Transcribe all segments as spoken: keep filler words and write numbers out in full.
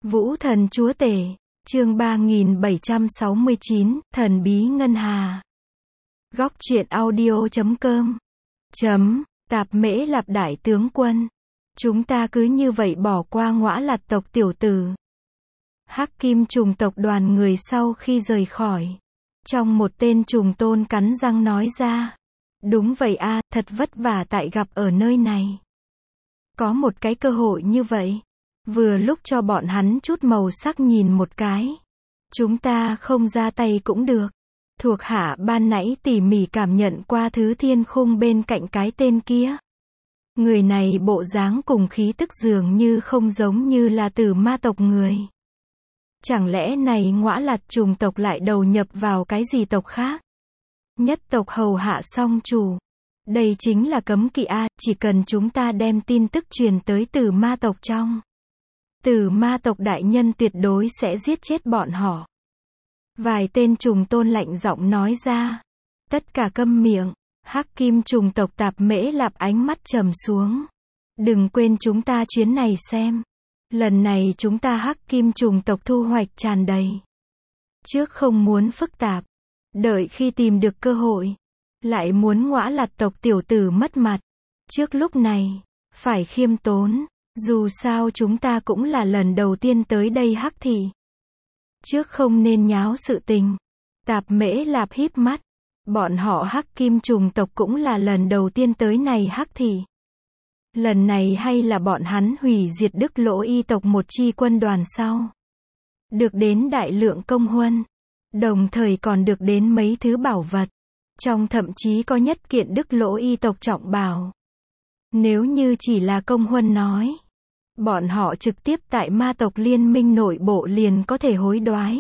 Vũ thần chúa tể, chương ba nghìn bảy trăm sáu mươi chín, thần bí ngân hà. Góc truyện audio chấm com. Chấm, Tạp Mễ Lạp đại tướng quân. Chúng ta cứ như vậy bỏ qua Ngõa Lạt tộc tiểu tử. Hắc Kim trùng tộc đoàn người sau khi rời khỏi. Trong một tên trùng tôn cắn răng nói ra. Đúng vậy a, thật vất vả tại gặp ở nơi này. Có một cái cơ hội như vậy. Vừa lúc cho bọn hắn chút màu sắc nhìn một cái. Chúng ta không ra tay cũng được. Thuộc hạ ban nãy tỉ mỉ cảm nhận qua thứ thiên khung bên cạnh cái tên kia. Người này bộ dáng cùng khí tức dường như không giống như là từ ma tộc người. Chẳng lẽ này Ngõa Lạt trùng tộc lại đầu nhập vào cái gì tộc khác? Nhất tộc hầu hạ song chủ. Đây chính là cấm kỵ a, chỉ cần chúng ta đem tin tức truyền tới từ ma tộc trong. Từ ma tộc đại nhân tuyệt đối sẽ giết chết bọn họ. Vài tên trùng tôn lạnh giọng nói ra. Tất cả câm miệng. Hắc Kim trùng tộc Tạp Mễ Lạp ánh mắt trầm xuống. Đừng quên chúng ta chuyến này xem. Lần này chúng ta Hắc Kim trùng tộc thu hoạch tràn đầy. Trước không muốn phức tạp. Đợi khi tìm được cơ hội. Lại muốn Ngõa Lạt tộc tiểu tử mất mặt. Trước lúc này, phải khiêm tốn. Dù sao chúng ta cũng là lần đầu tiên tới đây Hắc thị. Trước không nên nháo sự tình. Tạp Mễ Lạp híp mắt. Bọn họ Hắc Kim trùng tộc cũng là lần đầu tiên tới này Hắc thị. Lần này hay là bọn hắn hủy diệt Đức Lỗ Y tộc một chi quân đoàn sau. Được đến đại lượng công huân. Đồng thời còn được đến mấy thứ bảo vật. Trong thậm chí có nhất kiện Đức Lỗ Y tộc trọng bảo. Nếu như chỉ là công huân nói. Bọn họ trực tiếp tại ma tộc liên minh nội bộ liền có thể hối đoái.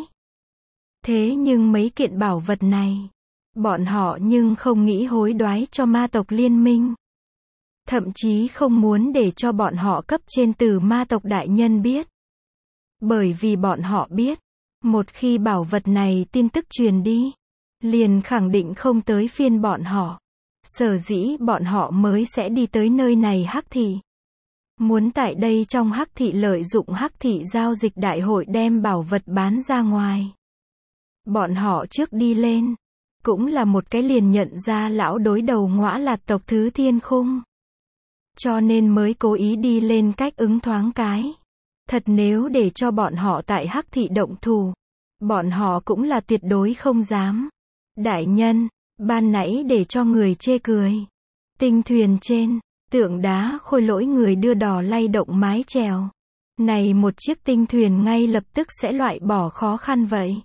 Thế nhưng mấy kiện bảo vật này. Bọn họ nhưng không nghĩ hối đoái cho ma tộc liên minh. Thậm chí không muốn để cho bọn họ cấp trên từ ma tộc đại nhân biết. Bởi vì bọn họ biết. Một khi bảo vật này tin tức truyền đi. Liền khẳng định không tới phiên bọn họ. Sở dĩ bọn họ mới sẽ đi tới nơi này Hắc thị. Muốn tại đây trong Hắc thị lợi dụng Hắc thị giao dịch đại hội đem bảo vật bán ra ngoài. Bọn họ trước đi lên. Cũng là một cái liền nhận ra lão đối đầu Ngõa Lạt tộc thứ thiên khung. Cho nên mới cố ý đi lên cách ứng thoáng cái. Thật nếu để cho bọn họ tại Hắc thị động thủ. Bọn họ cũng là tuyệt đối không dám. Đại nhân, ban nãy để cho người chê cười. Tinh thuyền trên, tượng đá khôi lỗi người đưa đò lay động mái chèo. Này một chiếc tinh thuyền ngay lập tức sẽ loại bỏ khó khăn vậy.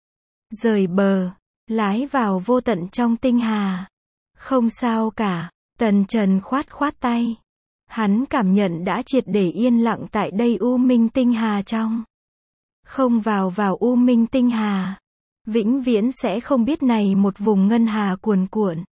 Rời bờ, lái vào vô tận trong tinh hà. Không sao cả, Tần Trần khoát khoát tay. Hắn cảm nhận đã triệt để yên lặng tại đây U Minh tinh hà trong. Không vào vào U Minh tinh hà. Vĩnh viễn sẽ không biết này một vùng ngân hà cuồn cuộn.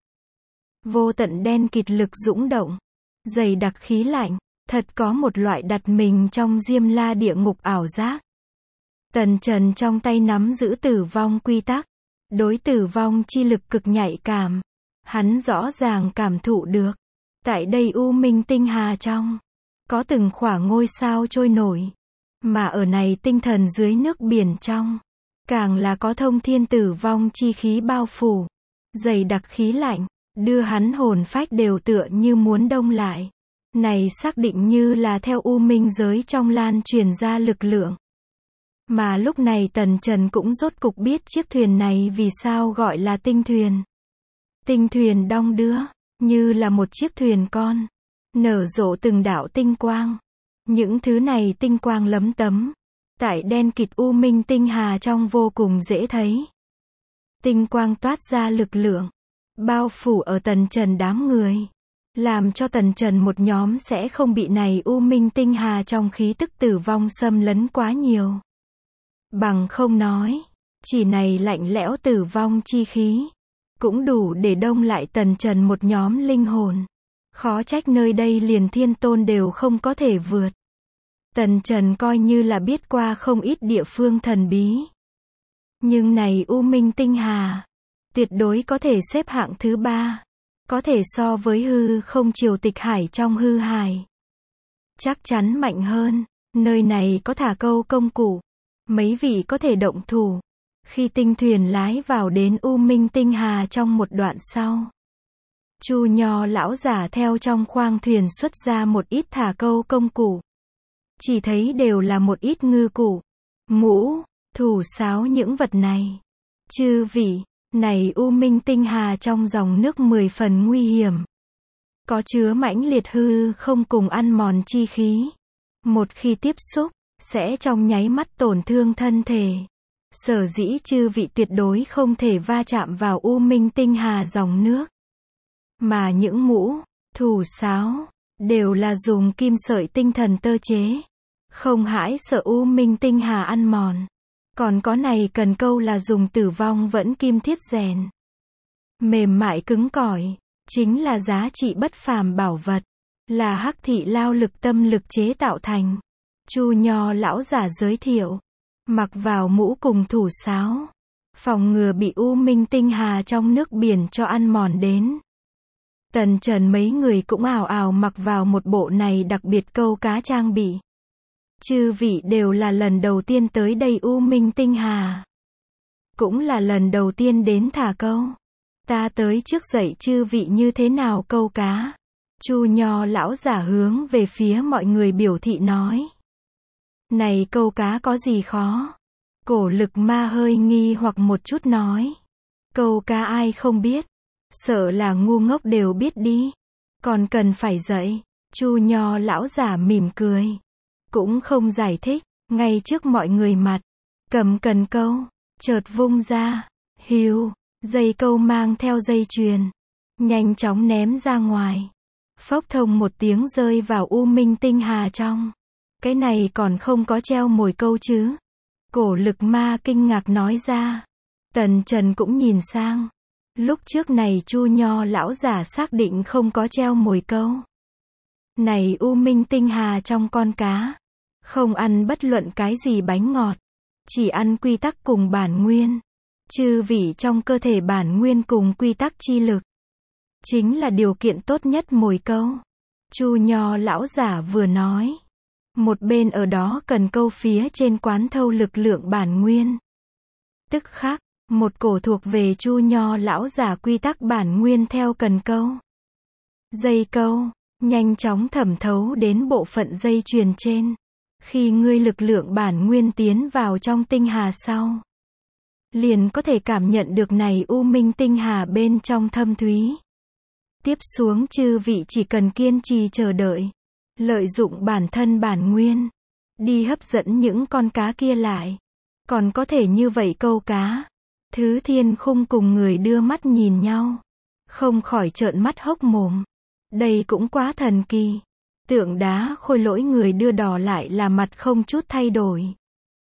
Vô tận đen kịt lực dũng động. Dày đặc khí lạnh. Thật có một loại đặt mình trong Diêm La địa ngục ảo giác. Tần Trần trong tay nắm giữ tử vong quy tắc. Đối tử vong chi lực cực nhạy cảm. Hắn rõ ràng cảm thụ được. Tại đây U Minh tinh hà trong. Có từng khỏa ngôi sao trôi nổi. Mà ở này tinh thần dưới nước biển trong. Càng là có thông thiên tử vong chi khí bao phủ. Dày đặc khí lạnh. Đưa hắn hồn phách đều tựa như muốn đông lại. Này xác định như là theo U Minh giới trong lan truyền ra lực lượng. Mà lúc này Tần Trần cũng rốt cục biết chiếc thuyền này vì sao gọi là tinh thuyền. Tinh thuyền đong đưa. Như là một chiếc thuyền con. Nở rộ từng đạo tinh quang. Những thứ này tinh quang lấm tấm. Tại đen kịt U Minh tinh hà trong vô cùng dễ thấy. Tinh quang toát ra lực lượng. Bao phủ ở Tần Trần đám người. Làm cho Tần Trần một nhóm sẽ không bị này U Minh tinh hà trong khí tức tử vong xâm lấn quá nhiều. Bằng không nói. Chỉ này lạnh lẽo tử vong chi khí. Cũng đủ để đông lại Tần Trần một nhóm linh hồn. Khó trách nơi đây liền thiên tôn đều không có thể vượt. Tần Trần coi như là biết qua không ít địa phương thần bí. Nhưng này U Minh tinh hà. Tuyệt đối có thể xếp hạng thứ ba. Có thể so với hư không triều tịch hải trong hư hải. Chắc chắn mạnh hơn. Nơi này có thả câu công cụ. Mấy vị có thể động thủ. Khi tinh thuyền lái vào đến U Minh Tinh Hà trong một đoạn sau. Chu Nho lão giả theo trong khoang thuyền xuất ra một ít thả câu công cụ. Chỉ thấy đều là một ít ngư cụ, mũ, thủ sáo những vật này. Chư vị, này U Minh Tinh Hà trong dòng nước mười phần nguy hiểm. Có chứa mãnh liệt hư không cùng ăn mòn chi khí. Một khi tiếp xúc, sẽ trong nháy mắt tổn thương thân thể. Sở dĩ chư vị tuyệt đối không thể va chạm vào U Minh Tinh Hà dòng nước. Mà những mũ, thủ sáo, đều là dùng kim sợi tinh thần tơ chế. Không hãi sợ U Minh Tinh Hà ăn mòn. Còn có này cần câu là dùng tử vong vẫn kim thiết rèn. Mềm mại cứng cỏi, chính là giá trị bất phàm bảo vật. Là hắc thị lao lực tâm lực chế tạo thành. Chu Nho lão giả giới thiệu. Mặc vào mũ cùng thủ sáo. Phòng ngừa bị U Minh Tinh Hà trong nước biển cho ăn mòn đến. Tần Trần mấy người cũng ào ào mặc vào một bộ này đặc biệt câu cá trang bị. Chư vị đều là lần đầu tiên tới đây U Minh Tinh Hà. Cũng là lần đầu tiên đến thả câu. Ta tới trước dạy chư vị như thế nào câu cá. Chu Nho lão giả hướng về phía mọi người biểu thị nói. Này câu cá có gì khó? Cổ Lực Ma hơi nghi hoặc một chút nói. Câu cá ai không biết? Sợ là ngu ngốc đều biết đi. Còn cần phải dạy. Chu Nho lão giả mỉm cười. Cũng không giải thích. Ngay trước mọi người mặt. Cầm cần câu. Chợt vung ra. Hiu. Dây câu mang theo dây chuyền. Nhanh chóng ném ra ngoài. Phốc thông một tiếng rơi vào U Minh Tinh Hà trong. Cái này còn không có treo mồi câu chứ. Cổ Lực Ma kinh ngạc nói ra. Tần Trần cũng nhìn sang. Lúc trước này Chu Nho lão giả xác định không có treo mồi câu. Này U Minh Tinh Hà trong con cá. Không ăn bất luận cái gì bánh ngọt. Chỉ ăn quy tắc cùng bản nguyên. Chư vị trong cơ thể bản nguyên cùng quy tắc chi lực. Chính là điều kiện tốt nhất mồi câu. Chu Nho lão giả vừa nói. Một bên ở đó cần câu phía trên quán thâu lực lượng bản nguyên. Tức khắc, một cổ thuộc về Chu Nho lão giả quy tắc bản nguyên theo cần câu. Dây câu, nhanh chóng thẩm thấu đến bộ phận dây chuyền trên. Khi ngươi lực lượng bản nguyên tiến vào trong tinh hà sau. Liền có thể cảm nhận được này U Minh Tinh Hà bên trong thâm thúy. Tiếp xuống chư vị chỉ cần kiên trì chờ đợi. Lợi dụng bản thân bản nguyên. Đi hấp dẫn những con cá kia lại. Còn có thể như vậy câu cá. Thứ Thiên Khung cùng người đưa mắt nhìn nhau. Không khỏi trợn mắt hốc mồm. Đây cũng quá thần kỳ. Tượng đá khôi lỗi người đưa đỏ lại là mặt không chút thay đổi.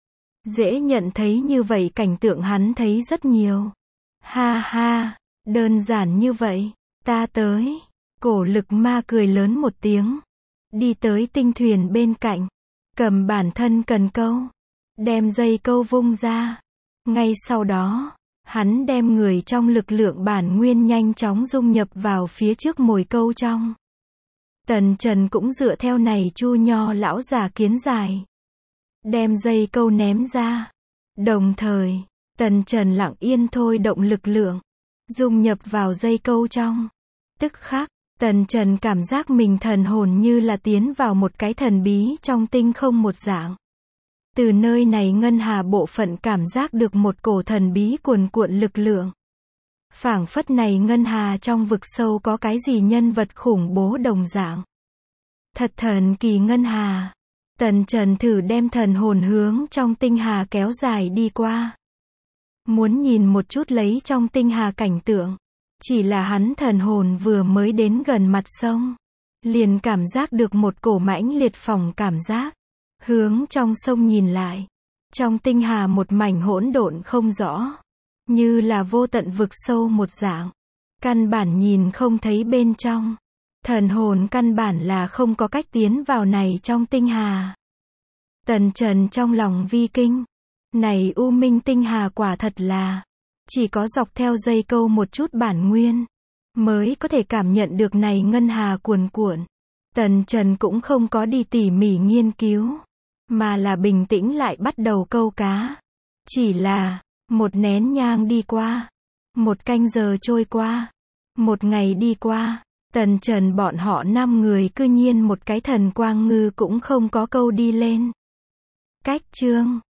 Dễ nhận thấy như vậy cảnh tượng hắn thấy rất nhiều. Ha ha, đơn giản như vậy. Ta tới. Cổ Lực Ma cười lớn một tiếng. Đi tới tinh thuyền bên cạnh. Cầm bản thân cần câu. Đem dây câu vung ra. Ngay sau đó, hắn đem người trong lực lượng bản nguyên nhanh chóng dung nhập vào phía trước mồi câu trong. Tần Trần cũng dựa theo này Chu Nho lão giả kiến giải. Đem dây câu ném ra. Đồng thời, Tần Trần lặng yên thôi động lực lượng. Dung nhập vào dây câu trong. Tức khắc, Tần Trần cảm giác mình thần hồn như là tiến vào một cái thần bí trong tinh không một dạng. Từ nơi này ngân hà bộ phận cảm giác được một cổ thần bí cuồn cuộn lực lượng. Phảng phất này ngân hà trong vực sâu có cái gì nhân vật khủng bố đồng dạng. Thật thần kỳ ngân hà. Tần Trần thử đem thần hồn hướng trong tinh hà kéo dài đi qua. Muốn nhìn một chút lấy trong tinh hà cảnh tượng. Chỉ là hắn thần hồn vừa mới đến gần mặt sông. Liền cảm giác được một cổ mãnh liệt phòng cảm giác. Hướng trong sông nhìn lại. Trong tinh hà một mảnh hỗn độn không rõ. Như là vô tận vực sâu một dạng. Căn bản nhìn không thấy bên trong. Thần hồn căn bản là không có cách tiến vào này trong tinh hà. Tần Trần trong lòng vi kinh. Này U Minh Tinh Hà quả thật là. Chỉ có dọc theo dây câu một chút bản nguyên. Mới có thể cảm nhận được này ngân hà cuồn cuộn. Tần Trần cũng không có đi tỉ mỉ nghiên cứu. mà là bình tĩnh lại bắt đầu câu cá. Chỉ là, một nén nhang đi qua, một canh giờ trôi qua, một ngày đi qua, Tần Trần bọn họ năm người cư nhiên một cái thần quang ngư cũng không có câu đi lên. Cách chương